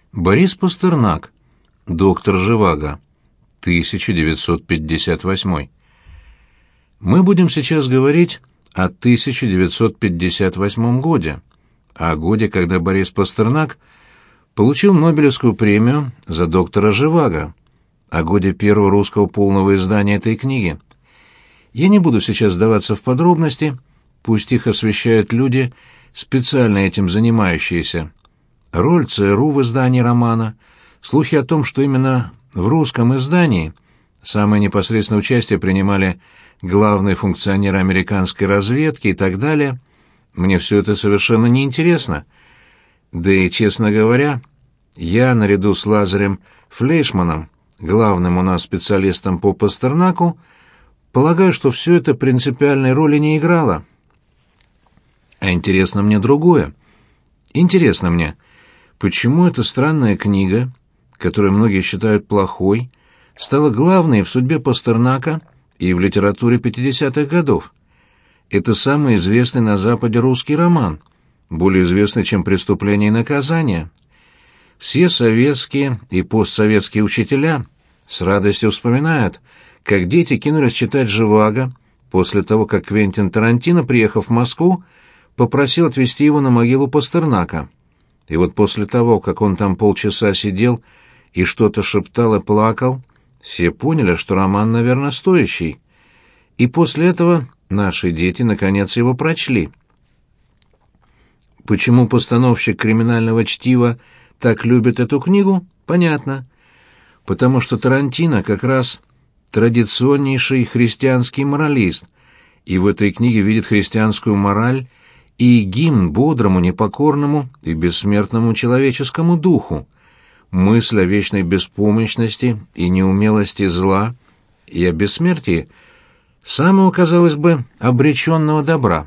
Борис Пастернак. Доктор Живаго. 1958. Мы будем сейчас говорить о 1958 годе, о годе, когда Борис Пастернак получил Нобелевскую премию за доктора Живаго, о годе первого русского полного издания этой книги. Я не буду сейчас вдаваться в подробности, пусть их освещают люди, специально этим занимающиеся. Роль ЦРУ в издании романа, слухи о том, что именно в русском издании самое непосредственное участие принимали главные функционеры американской разведки и так далее, мне все это совершенно неинтересно. Да и, честно говоря, я, наряду с Лазарем Флейшманом, главным у нас специалистом по Пастернаку, полагаю, что все это принципиальной роли не играло. А интересно мне другое. Интересно мне, почему эта странная книга, которую многие считают плохой, стала главной в судьбе Пастернака и в литературе 50-х годов. Это самый известный на Западе русский роман, более известный, чем «Преступление и наказание». Все советские и постсоветские учителя с радостью вспоминают, как дети кинулись читать Живаго после того, как Квентин Тарантино, приехав в Москву, попросил отвезти его на могилу Пастернака. И вот после того, как он там полчаса сидел и что-то шептал и плакал, все поняли, что роман, наверное, стоящий. И после этого наши дети, наконец, его прочли. Почему постановщик «Криминального чтива» так любит эту книгу, понятно. Потому что Тарантино как раз традиционнейший христианский моралист, и в этой книге видит христианскую мораль и гимн бодрому, непокорному и бессмертному человеческому духу, мысль о вечной беспомощности и неумелости зла и о бессмертии самого, казалось бы, обреченного добра.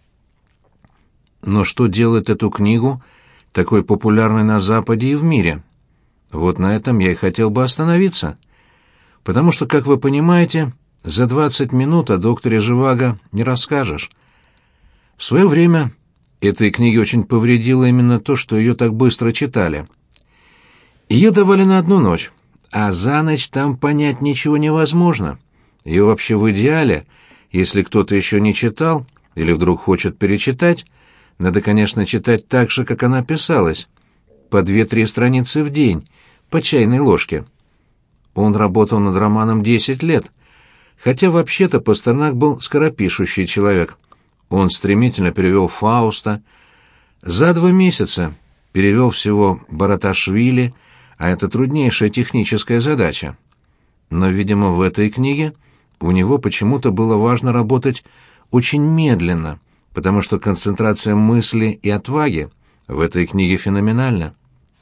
Но что делает эту книгу такой популярной на Западе и в мире? Вот на этом я и хотел бы остановиться. Потому что, как вы понимаете, за 20 минут о докторе Живаго не расскажешь. В свое время этой книге очень повредило именно то, что ее так быстро читали. Ее давали на одну ночь, а за ночь там понять ничего невозможно. Ее вообще в идеале, если кто-то еще не читал или вдруг хочет перечитать, надо, конечно, читать так же, как она писалась, по 2-3 страницы в день, по чайной ложке. Он работал над романом 10 лет, хотя вообще-то Пастернак был скоропишущий человек. Он стремительно перевел Фауста, за 2 месяца перевел всего Бараташвили, а это труднейшая техническая задача. Но, видимо, в этой книге у него почему-то было важно работать очень медленно, потому что концентрация мысли и отваги в этой книге феноменальна.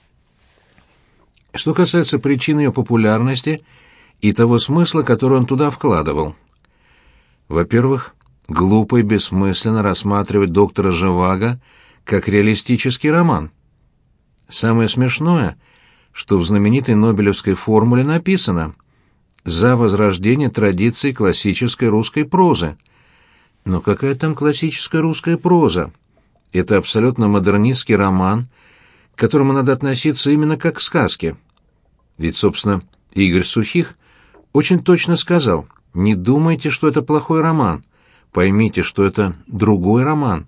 Что касается причин ее популярности и того смысла, который он туда вкладывал. Во-первых, глупо и бессмысленно рассматривать доктора Живаго как реалистический роман. Самое смешное, что в знаменитой Нобелевской формуле написано «За возрождение традиций классической русской прозы». Но какая там классическая русская проза? Это абсолютно модернистский роман, к которому надо относиться именно как к сказке. Ведь, собственно, Игорь Сухих очень точно сказал: «Не думайте, что это плохой роман. Поймите, что это другой роман».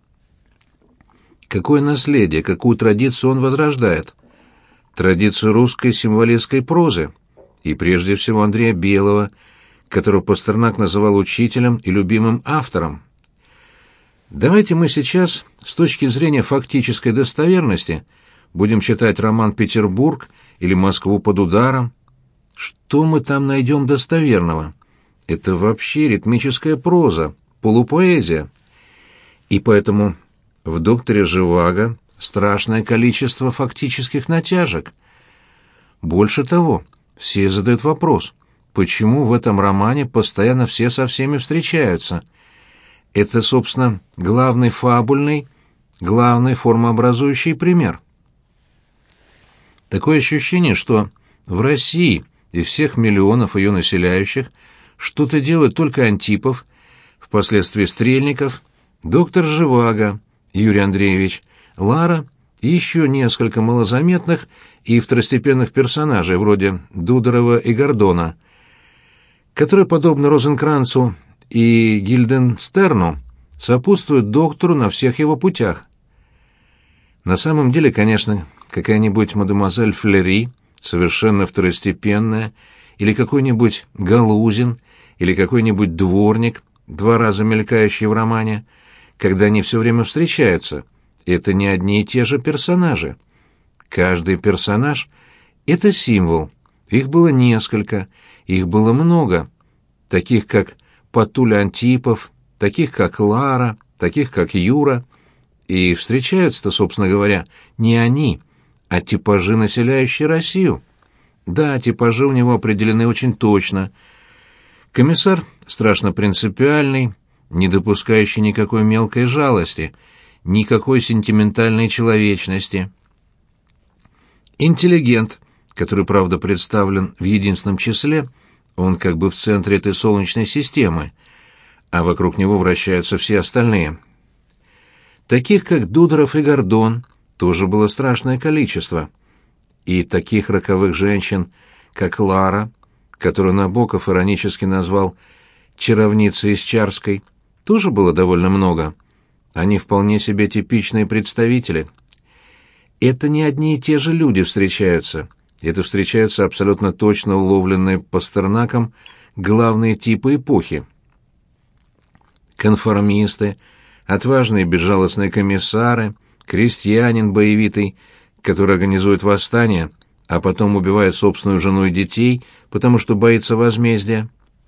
Какое наследие, какую традицию он возрождает? Традицию русской символистской прозы, и прежде всего Андрея Белого, которого Пастернак называл учителем и любимым автором. Давайте мы сейчас, с точки зрения фактической достоверности, будем читать роман «Петербург» или «Москву под ударом». Что мы там найдем достоверного? Это вообще ритмическая проза, полупоэзия. И поэтому в «Докторе Живаго» страшное количество фактических натяжек. Больше того, все задают вопрос, почему в этом романе постоянно все со всеми встречаются. Это, собственно, главный фабульный, главный формообразующий пример. Такое ощущение, что в России из всех миллионов ее населяющих что-то делают только Антипов, впоследствии Стрельников, доктор Живаго, Юрий Андреевич, Лара и еще несколько малозаметных и второстепенных персонажей, вроде Дудорова и Гордона, которые, подобно Розенкранцу и Гильденстерну, сопутствуют доктору на всех его путях. На самом деле, конечно, какая-нибудь мадемуазель Флери, совершенно второстепенная, или какой-нибудь Галузин, или какой-нибудь дворник, 2 раза мелькающий в романе, когда они все время встречаются, это не одни и те же персонажи. Каждый персонаж — это символ. Их было несколько, их было много, таких как Патуля Антипов, таких как Лара, таких как Юра. И встречаются-то, собственно говоря, не они, а типажи, населяющие Россию. Да, типажи у него определены очень точно. Комиссар страшно принципиальный, не допускающий никакой мелкой жалости, никакой сентиментальной человечности. Интеллигент, который, правда, представлен в единственном числе, он как бы в центре этой солнечной системы, а вокруг него вращаются все остальные. Таких, как Дудоров и Гордон, тоже было страшное количество. И таких роковых женщин, как Лара, которую Набоков иронически назвал «чаровницей из Чарской», тоже было довольно много. Они вполне себе типичные представители. Это не одни и те же люди встречаются. Это встречаются абсолютно точно уловленные Пастернаком главные типы эпохи. Конформисты, отважные безжалостные комиссары, крестьянин боевитый, который организует восстание, а потом убивает собственную жену и детей, потому что боится возмездия.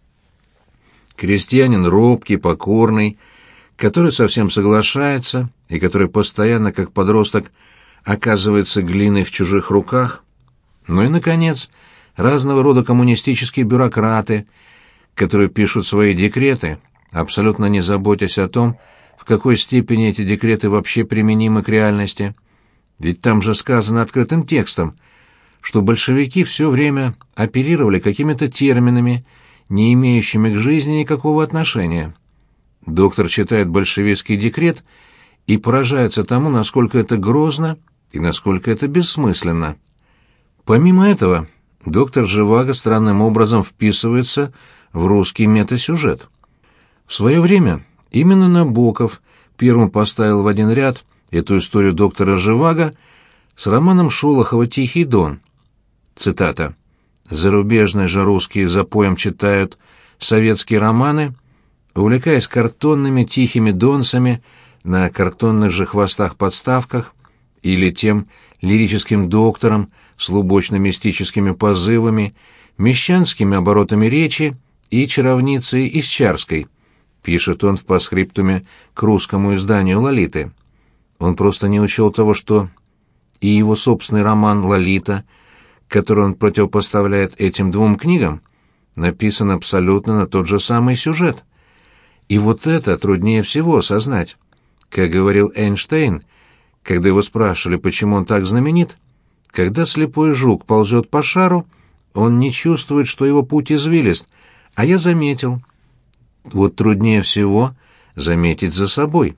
Крестьянин робкий, покорный, который совсем соглашается и который постоянно, как подросток, оказывается глиной в чужих руках. Ну и, наконец, разного рода коммунистические бюрократы, которые пишут свои декреты, абсолютно не заботясь о том, в какой степени эти декреты вообще применимы к реальности. Ведь там же сказано открытым текстом, что большевики все время оперировали какими-то терминами, не имеющими к жизни никакого отношения. Доктор читает большевистский декрет и поражается тому, насколько это грозно и насколько это бессмысленно. Помимо этого, доктор Живаго странным образом вписывается в русский метасюжет. В свое время именно Набоков первым поставил в один ряд эту историю доктора Живаго с романом Шолохова «Тихий дон». Цитата. «Зарубежные же русские запоем читают советские романы, увлекаясь картонными тихими донцами на картонных же хвостах-подставках или тем лирическим доктором с лубочно-мистическими позывами, мещанскими оборотами речи и чаровницей из Чарской», пишет он в постскриптуме к русскому изданию «Лолиты». Он просто не учел того, что и его собственный роман «Лолита», который он противопоставляет этим 2 книгам, написан абсолютно на тот же самый сюжет. И вот это труднее всего осознать. Как говорил Эйнштейн, когда его спрашивали, почему он так знаменит, когда слепой жук ползет по шару, он не чувствует, что его путь извилист, а я заметил. Вот труднее всего заметить за собой.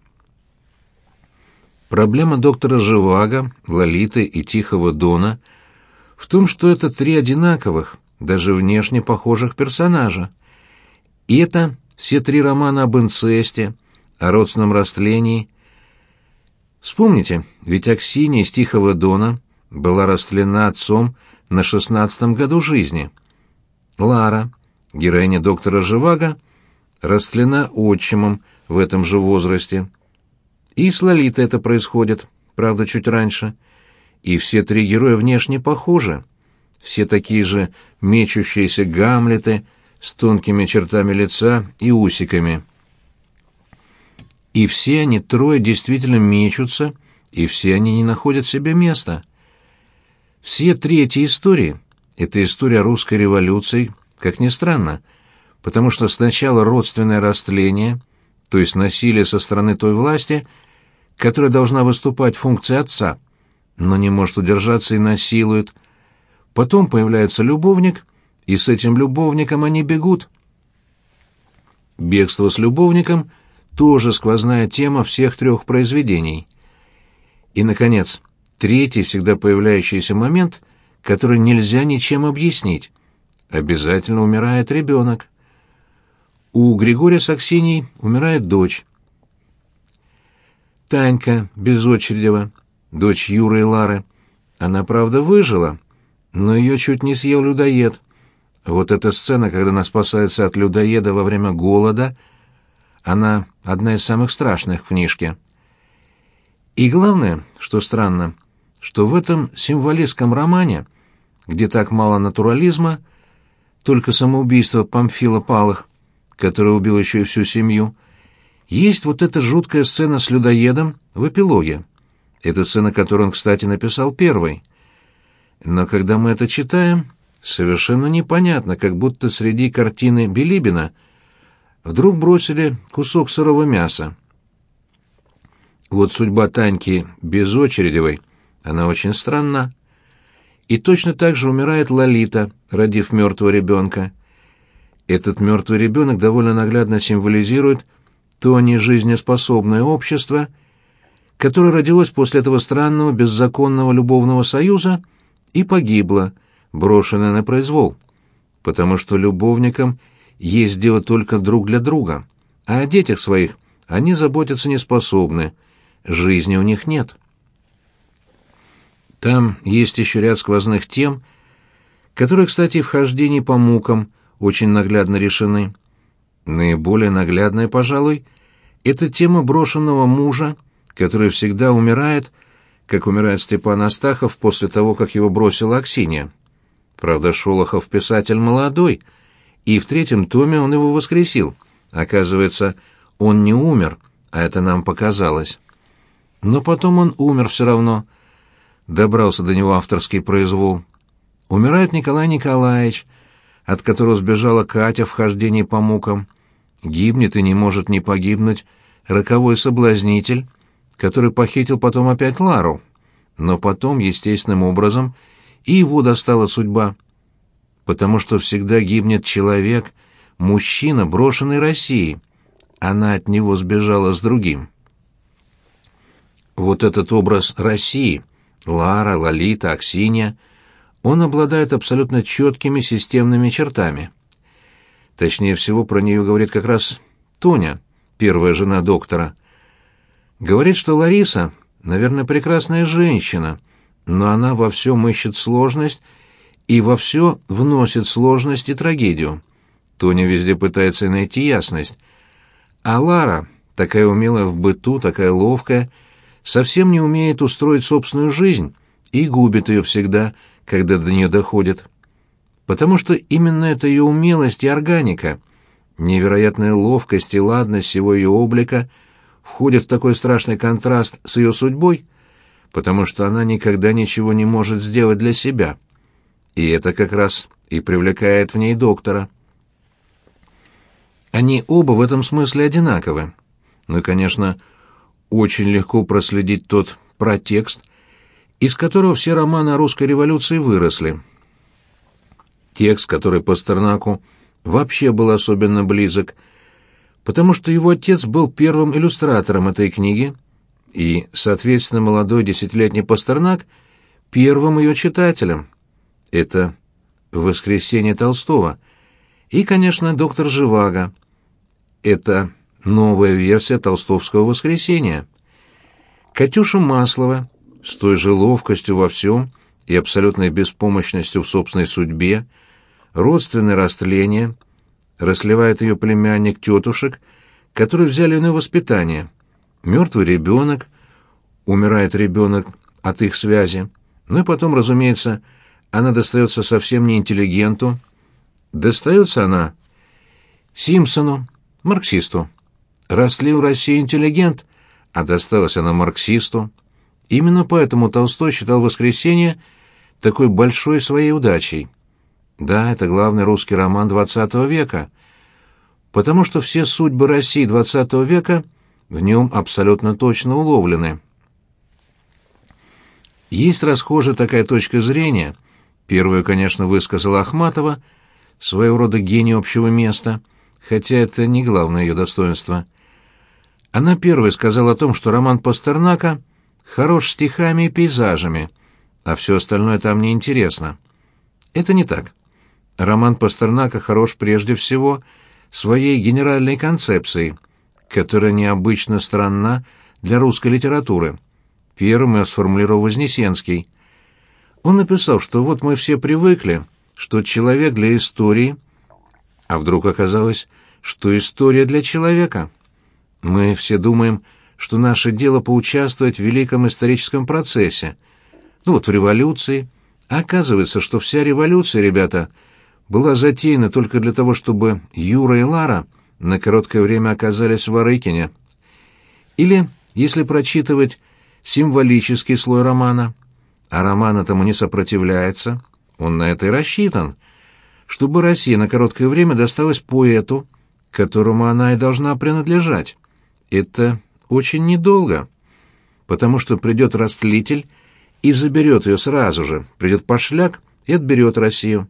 Проблема доктора Живаго, Лолиты и Тихого дона в том, что это 3 одинаковых, даже внешне похожих персонажа. И это все 3 романа об инцесте, о родственном растлении. Вспомните, ведь Аксинья из Тихого дона была растлена отцом на 16-м году жизни. Лара, героиня доктора Живаго, растлена отчимом в этом же возрасте. И с Лолитой это происходит, правда, чуть раньше. И все 3 героя внешне похожи. Все такие же мечущиеся Гамлеты с тонкими чертами лица и усиками. И все они 3 действительно мечутся, и все они не находят себе места. Все 3 эти истории — это история русской революции, как ни странно, потому что сначала родственное растление, то есть насилие со стороны той власти, которая должна выступать в функции отца, но не может удержаться и насилует. Потом появляется любовник, и с этим любовником они бегут. Бегство с любовником — тоже сквозная тема всех 3 произведений. И, наконец, третий всегда появляющийся момент, который нельзя ничем объяснить. Обязательно умирает ребенок. У Григория с Аксиньей умирает дочь. Танька Безочередева, дочь Юры и Лары. Она, правда, выжила, но ее чуть не съел людоед. Вот эта сцена, когда она спасается от людоеда во время голода, она одна из самых страшных в книжке. И главное, что странно, что в этом символистском романе, где так мало натурализма, только самоубийство Памфила Палых, который убил еще и всю семью, есть вот эта жуткая сцена с людоедом в эпилоге. Это сцена, которую он, кстати, написал первой. Но когда мы это читаем, совершенно непонятно, как будто среди картины Билибина вдруг бросили кусок сырого мяса. Вот судьба Таньки Безочередевой, она очень странна. И точно так же умирает Лолита, родив мертвого ребенка. Этот мертвый ребенок довольно наглядно символизирует то нежизнеспособное общество, которое родилось после этого странного беззаконного любовного союза и погибло, брошенное на произвол, потому что любовникам есть дело только друг для друга, а о детях своих они заботиться не способны, жизни у них нет. Там есть еще ряд сквозных тем, которые, кстати, в «Хождении по мукам» очень наглядно решены. Наиболее наглядная, пожалуй, это тема брошенного мужа, который всегда умирает, как умирает Степан Астахов после того, как его бросила Аксинья. Правда, Шолохов писатель молодой, и в 3-м томе он его воскресил. Оказывается, он не умер, а это нам показалось. Но потом он умер все равно. Добрался до него авторский произвол. Умирает Николай Николаевич, от которого сбежала Катя в «Хождении по мукам». Гибнет и не может не погибнуть роковой соблазнитель, который похитил потом опять Лару. Но потом, естественным образом, и его достала судьба. Потому что всегда гибнет человек, мужчина, брошенный Россией. Она от него сбежала с другим. Вот этот образ России, Лара, Лолита, Аксинья, он обладает абсолютно четкими системными чертами. Точнее всего, про нее говорит как раз Тоня, первая жена доктора. Говорит, что Лариса, наверное, прекрасная женщина, но она во всем ищет сложность и во все вносит сложность и трагедию. Тоня везде пытается найти ясность. А Лара, такая умелая в быту, такая ловкая, совсем не умеет устроить собственную жизнь и губит ее всегда, когда до нее доходит. Потому что именно эта ее умелость и органика, невероятная ловкость и ладность всего ее облика входят в такой страшный контраст с ее судьбой, потому что она никогда ничего не может сделать для себя. И это как раз и привлекает в ней доктора. Они оба в этом смысле одинаковы. Ну и, конечно, очень легко проследить тот протекст, из которого все романы о русской революции выросли. Текст, который Пастернаку вообще был особенно близок, потому что его отец был первым иллюстратором этой книги, и, соответственно, молодой 10-летний Пастернак — первым ее читателем. Это «Воскресенье Толстого». И, конечно, доктор Живаго. Это новая версия толстовского «Воскресенья». Катюша Маслова с той же ловкостью во всем и абсолютной беспомощностью в собственной судьбе, родственное растление, расливает ее племянник тетушек, которые взяли на воспитание. Мертвый ребенок, умирает ребенок от их связи, ну и потом, разумеется, она достается совсем не интеллигенту, достается она Симпсону, марксисту. Растлил Россию интеллигент, а досталась она марксисту. Именно поэтому Толстой считал «Воскресенье» такой большой своей удачей. Да, это главный русский роман XX века, потому что все судьбы России XX века в нем абсолютно точно уловлены. Есть расхожая такая точка зрения, первую, конечно, высказала Ахматова, своего рода гений общего места, хотя это не главное ее достоинство. Она первой сказала о том, что роман Пастернака хорош стихами и пейзажами, а все остальное там неинтересно. Это не так. Роман Пастернака хорош прежде всего своей генеральной концепцией, которая необычно странна для русской литературы. Первым ее сформулировал Вознесенский. Он написал, что вот мы все привыкли, что человек для истории, а вдруг оказалось, что история для человека. Мы все думаем, что наше дело поучаствовать в великом историческом процессе, в революции. А оказывается, что вся революция, ребята, была затеяна только для того, чтобы Юра и Лара на короткое время оказались в Арыкине. Или, если прочитывать символический слой романа, а роман этому не сопротивляется, он на это и рассчитан, чтобы Россия на короткое время досталась поэту, которому она и должна принадлежать. Это очень недолго, потому что придет растлитель и заберет ее сразу же, придет пошляк и отберет Россию.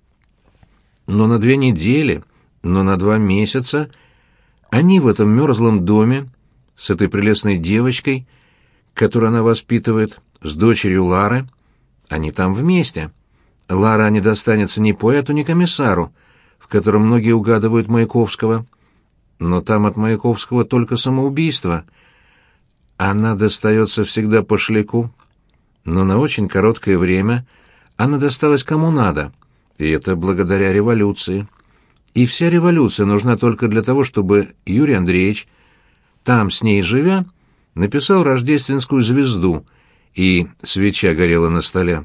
Но на 2 недели, но на 2 месяца они в этом мерзлом доме с этой прелестной девочкой, которую она воспитывает, с дочерью Лары, они там вместе. Лара не достанется ни поэту, ни комиссару, в котором многие угадывают Маяковского. Но там от Маяковского только самоубийство. Она достается всегда пошляку. Но на очень короткое время она досталась кому надо, и это благодаря революции. И вся революция нужна только для того, чтобы Юрий Андреевич, там с ней живя, написал рождественскую звезду, и свеча горела на столе.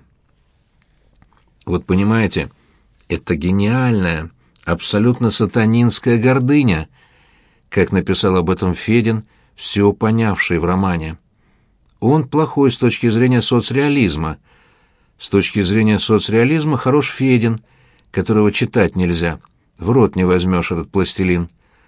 Вот понимаете, это гениальная, абсолютно сатанинская гордыня, как написал об этом Федин, все понявший в романе. Он плохой с точки зрения соцреализма. С точки зрения соцреализма хорош Федин, которого читать нельзя. В рот не возьмешь этот пластилин.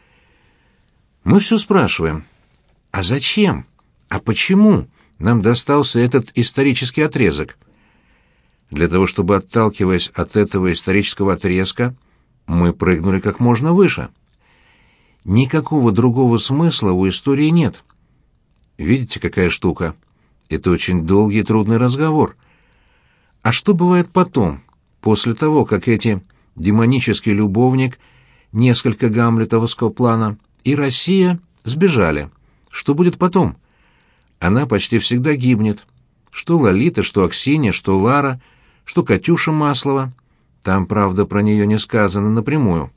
Мы все спрашиваем, а зачем, а почему нам достался этот исторический отрезок? Для того, чтобы, отталкиваясь от этого исторического отрезка, мы прыгнули как можно выше. Никакого другого смысла у истории нет. Видите, какая штука? Это очень долгий и трудный разговор. А что бывает потом, после того, как эти демонический любовник, несколько гамлетовского плана и Россия сбежали? Что будет потом? Она почти всегда гибнет. Что Лолита, что Аксинья, что Лара, что Катюша Маслова. Там, правда, про нее не сказано напрямую.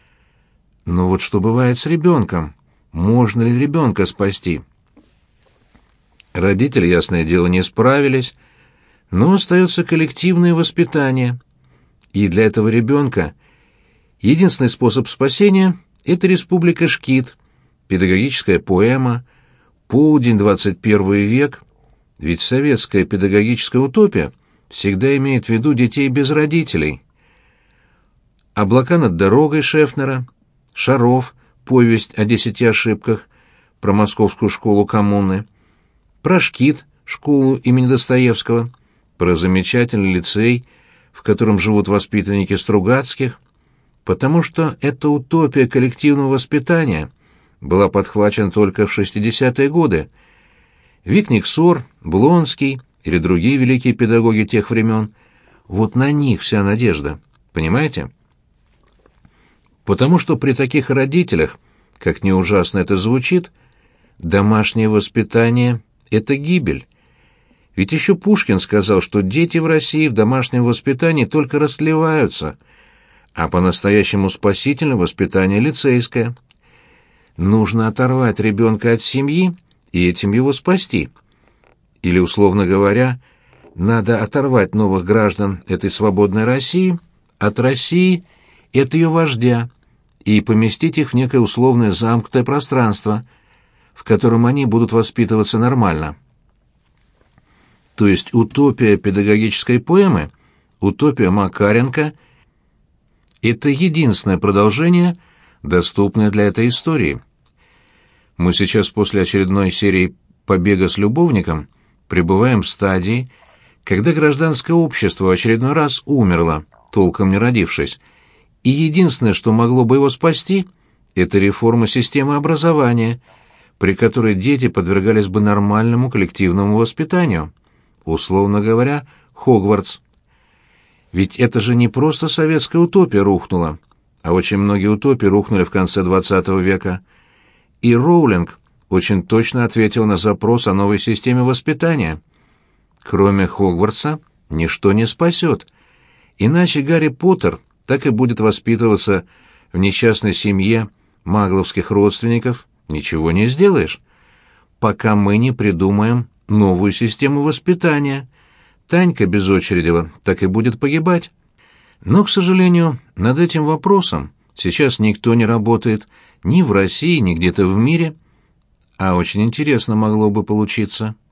Но вот что бывает с ребенком? Можно ли ребенка спасти? Родители, ясное дело, не справились, но остается коллективное воспитание. И для этого ребенка единственный способ спасения — это республика Шкит, педагогическая поэма, полдень, 21 век, ведь советская педагогическая утопия всегда имеет в виду детей без родителей. «Облака над дорогой» Шефнера, «Шаров», повесть о 10 ошибках, про московскую школу коммуны, про Шкит, школу имени Достоевского, про замечательный лицей, в котором живут воспитанники Стругацких, потому что эта утопия коллективного воспитания была подхвачена только в 60-е годы. Викник-Сор, Блонский или другие великие педагоги тех времен, вот на них вся надежда, понимаете? Потому что при таких родителях, как ни ужасно это звучит, домашнее воспитание — это гибель. Ведь еще Пушкин сказал, что дети в России в домашнем воспитании только растлеваются, а по-настоящему спасительное воспитание лицейское. Нужно оторвать ребенка от семьи и этим его спасти. Или, условно говоря, надо оторвать новых граждан этой свободной России от России и от ее вождя и поместить их в некое условное замкнутое пространство, в котором они будут воспитываться нормально. То есть утопия педагогической поэмы, утопия Макаренко — это единственное продолжение, доступное для этой истории. Мы сейчас после очередной серии «Побега с любовником» пребываем в стадии, когда гражданское общество в очередной раз умерло, толком не родившись, и единственное, что могло бы его спасти, это реформа системы образования, при которой дети подвергались бы нормальному коллективному воспитанию. Условно говоря, Хогвартс. Ведь это же не просто советская утопия рухнула, а очень многие утопии рухнули в конце XX века. И Роулинг очень точно ответил на запрос о новой системе воспитания. Кроме Хогвартса, ничто не спасет. Иначе Гарри Поттер так и будет воспитываться в несчастной семье магловских родственников, ничего не сделаешь. Пока мы не придумаем новую систему воспитания, Танька Безочередева так и будет погибать. Но, к сожалению, над этим вопросом сейчас никто не работает ни в России, ни где-то в мире, а очень интересно могло бы получиться.